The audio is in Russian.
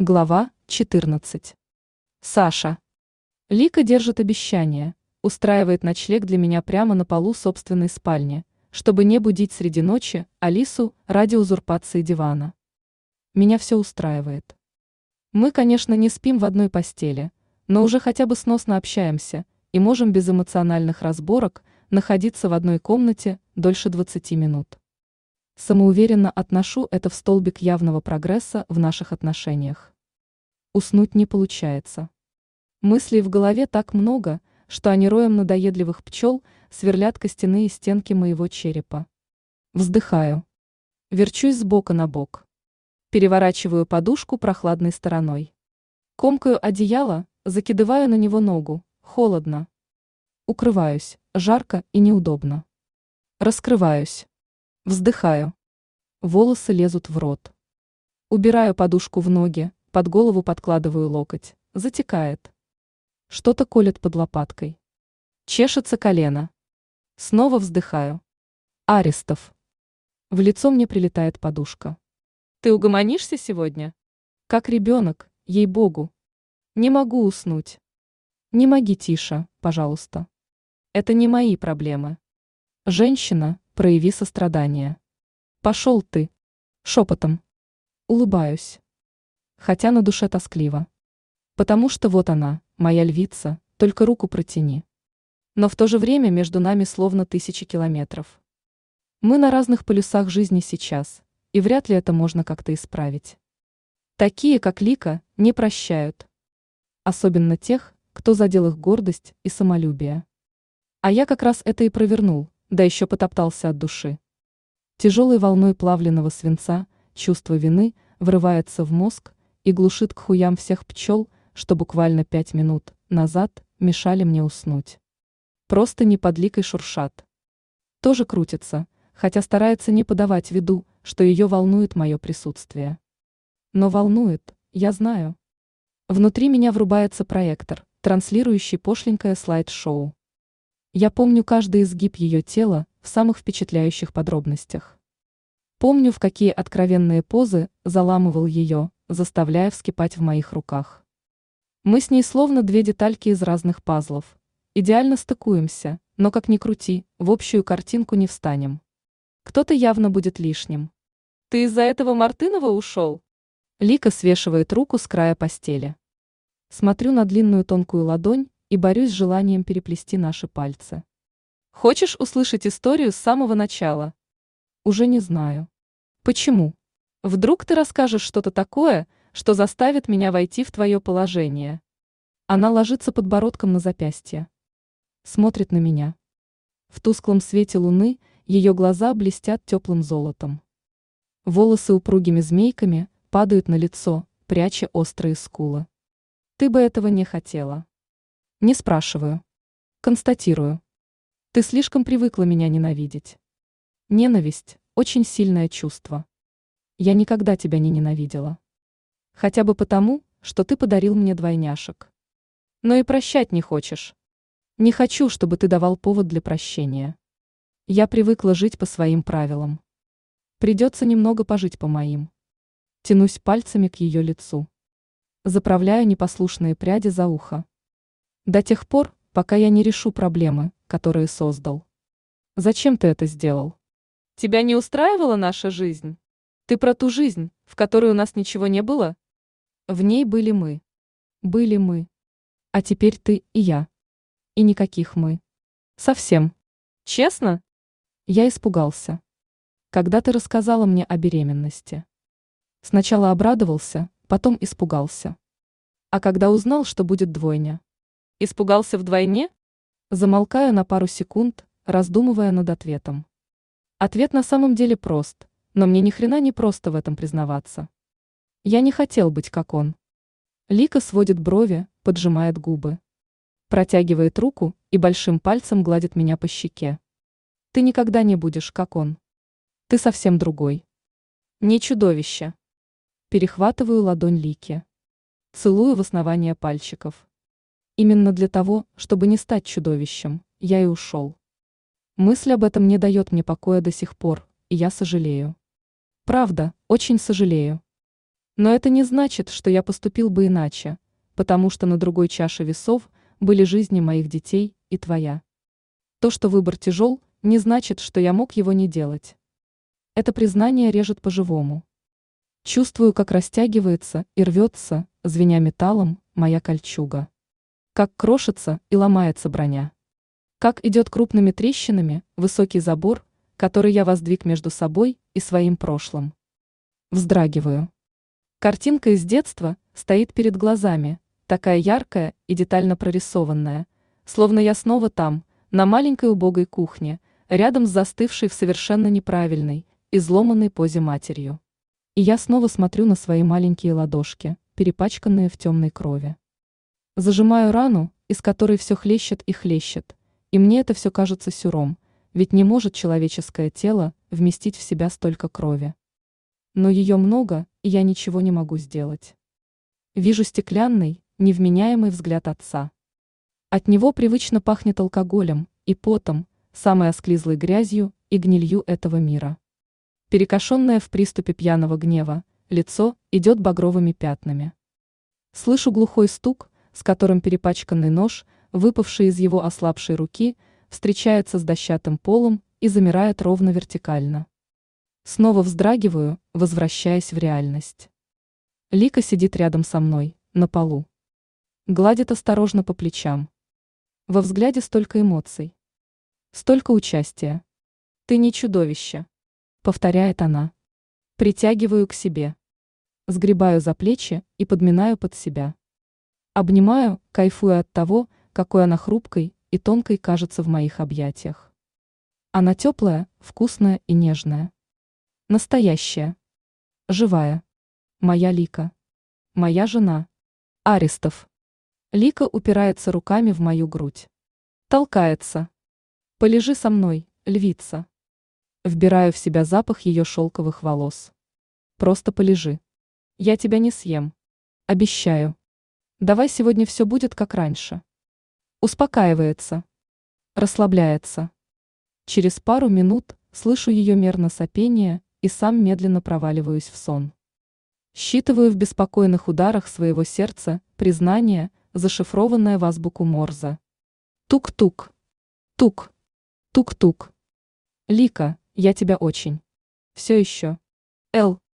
Глава 14. Саша. Лика держит обещание, устраивает ночлег для меня прямо на полу собственной спальни, чтобы не будить среди ночи Алису ради узурпации дивана. Меня все устраивает. Мы, конечно, не спим в одной постели, но уже хотя бы сносно общаемся и можем без эмоциональных разборок находиться в одной комнате дольше 20 минут. Самоуверенно отношу это в столбик явного прогресса в наших отношениях. Уснуть не получается. Мыслей в голове так много, что они роем надоедливых пчел сверлят костяные стенки моего черепа. Вздыхаю. Верчусь с бока на бок. Переворачиваю подушку прохладной стороной. Комкаю одеяло, закидываю на него ногу. Холодно. Укрываюсь. Жарко и неудобно. Раскрываюсь. Вздыхаю. Волосы лезут в рот. Убираю подушку в ноги, под голову подкладываю локоть. Затекает. Что-то колет под лопаткой. Чешется колено. Снова вздыхаю. Арестов. В лицо мне прилетает подушка. Ты угомонишься сегодня? Как ребенок, ей-богу. Не могу уснуть. Не моги тише, пожалуйста. Это не мои проблемы. Женщина, прояви сострадание. Пошел ты. Шепотом. Улыбаюсь. Хотя на душе тоскливо. Потому что вот она, моя львица, только руку протяни. Но в то же время между нами словно тысячи километров. Мы на разных полюсах жизни сейчас, и вряд ли это можно как-то исправить. Такие, как Лика, не прощают. Особенно тех, кто задел их гордость и самолюбие. А я как раз это и провернул, да еще потоптался от души. Тяжелой волной плавленного свинца чувство вины врывается в мозг и глушит к хуям всех пчел, что буквально 5 минут назад мешали мне уснуть. Просто не под Ликой шуршат. Тоже крутится, хотя старается не подавать виду, что ее волнует мое присутствие. Но волнует, я знаю. Внутри меня врубается проектор, транслирующий пошленькое слайд-шоу. Я помню каждый изгиб ее тела в самых впечатляющих подробностях. Помню, в какие откровенные позы заламывал ее, заставляя вскипать в моих руках. Мы с ней словно две детальки из разных пазлов. Идеально стыкуемся, но как ни крути, в общую картинку не встанем. Кто-то явно будет лишним. Ты из-за этого Мартынова ушел? Лика свешивает руку с края постели. Смотрю на длинную тонкую ладонь и борюсь с желанием переплести наши пальцы. Хочешь услышать историю с самого начала? Уже не знаю. Почему? Вдруг ты расскажешь что-то такое, что заставит меня войти в твое положение. Она ложится подбородком на запястье. Смотрит на меня. В тусклом свете луны ее глаза блестят теплым золотом. Волосы упругими змейками падают на лицо, пряча острые скулы. Ты бы этого не хотела. Не спрашиваю. Констатирую. Ты слишком привыкла меня ненавидеть. Ненависть – очень сильное чувство. Я никогда тебя не ненавидела. Хотя бы потому, что ты подарил мне двойняшек. Но и прощать не хочешь. Не хочу, чтобы ты давал повод для прощения. Я привыкла жить по своим правилам. Придется немного пожить по моим. Тянусь пальцами к ее лицу. Заправляю непослушные пряди за ухо. До тех пор, пока я не решу проблемы, которые создал. Зачем ты это сделал? Тебя не устраивала наша жизнь? Ты про ту жизнь, в которой у нас ничего не было? В ней были мы. Были мы. А теперь ты и я. И никаких мы. Совсем. Честно? Я испугался. Когда ты рассказала мне о беременности. Сначала обрадовался, потом испугался. А когда узнал, что будет двойня. Испугался вдвойне? Замолкаю на пару секунд, раздумывая над ответом. Ответ на самом деле прост, но мне ни хрена не просто в этом признаваться. Я не хотел быть как он. Лика сводит брови, поджимает губы. Протягивает руку и большим пальцем гладит меня по щеке. Ты никогда не будешь как он. Ты совсем другой. Не чудовище. Перехватываю ладонь Лики. Целую в основание пальчиков. Именно для того, чтобы не стать чудовищем, я и ушел. Мысль об этом не дает мне покоя до сих пор, и я сожалею. Правда, очень сожалею. Но это не значит, что я поступил бы иначе, потому что на другой чаше весов были жизни моих детей и твоя. То, что выбор тяжел, не значит, что я мог его не делать. Это признание режет по-живому. Чувствую, как растягивается и рвется, звеня металлом, моя кольчуга. Как крошится и ломается броня. Как идет крупными трещинами высокий забор, который я воздвиг между собой и своим прошлым. Вздрагиваю. Картинка из детства стоит перед глазами, такая яркая и детально прорисованная, словно я снова там, на маленькой убогой кухне, рядом с застывшей в совершенно неправильной, изломанной позе матерью. И я снова смотрю на свои маленькие ладошки, перепачканные в темной крови. Зажимаю рану, из которой все хлещет и хлещет, и мне это все кажется сюром, ведь не может человеческое тело вместить в себя столько крови. Но ее много, и я ничего не могу сделать. Вижу стеклянный, невменяемый взгляд отца. От него привычно пахнет алкоголем и потом, самой осклизлой грязью и гнилью этого мира. Перекошенное в приступе пьяного гнева, лицо идет багровыми пятнами. Слышу глухой стук, с которым перепачканный нож, выпавший из его ослабшей руки, встречается с дощатым полом и замирает ровно вертикально. Снова вздрагиваю, возвращаясь в реальность. Лика сидит рядом со мной, на полу. Гладит осторожно по плечам. Во взгляде столько эмоций. Столько участия. «Ты не чудовище», — повторяет она. Притягиваю к себе. Сгребаю за плечи и подминаю под себя. Обнимаю, кайфуя от того, какой она хрупкой и тонкой кажется в моих объятиях. Она теплая, вкусная и нежная. Настоящая. Живая. Моя Лика. Моя жена. Аристов. Лика упирается руками в мою грудь. Толкается. «Полежи со мной, львица». Вбираю в себя запах ее шелковых волос. «Просто полежи. Я тебя не съем. Обещаю. Давай сегодня все будет как раньше». Успокаивается. Расслабляется. Через пару минут слышу ее мерно сопение и сам медленно проваливаюсь в сон. Считываю в беспокойных ударах своего сердца признание, зашифрованное в азбуку Морзе. Тук-тук. Тук. Тук-тук. Лика, я тебя очень. Все еще. Эл.